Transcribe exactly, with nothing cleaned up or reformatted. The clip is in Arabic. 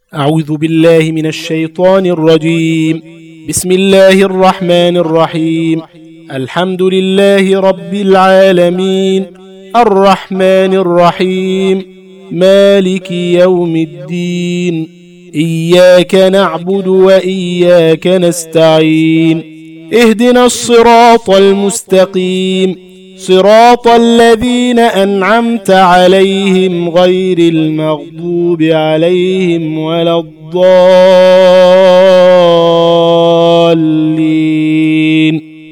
أعوذ بالله من الشيطان الرجيم. بسم الله الرحمن الرحيم. الحمد لله رب العالمين، الرحمن الرحيم، مالك يوم الدين، إياك نعبد وإياك نستعين، اهدنا الصراط المستقيم، صراط الذين أنعمت عليهم غير المغضوب عليهم ولا الضالين.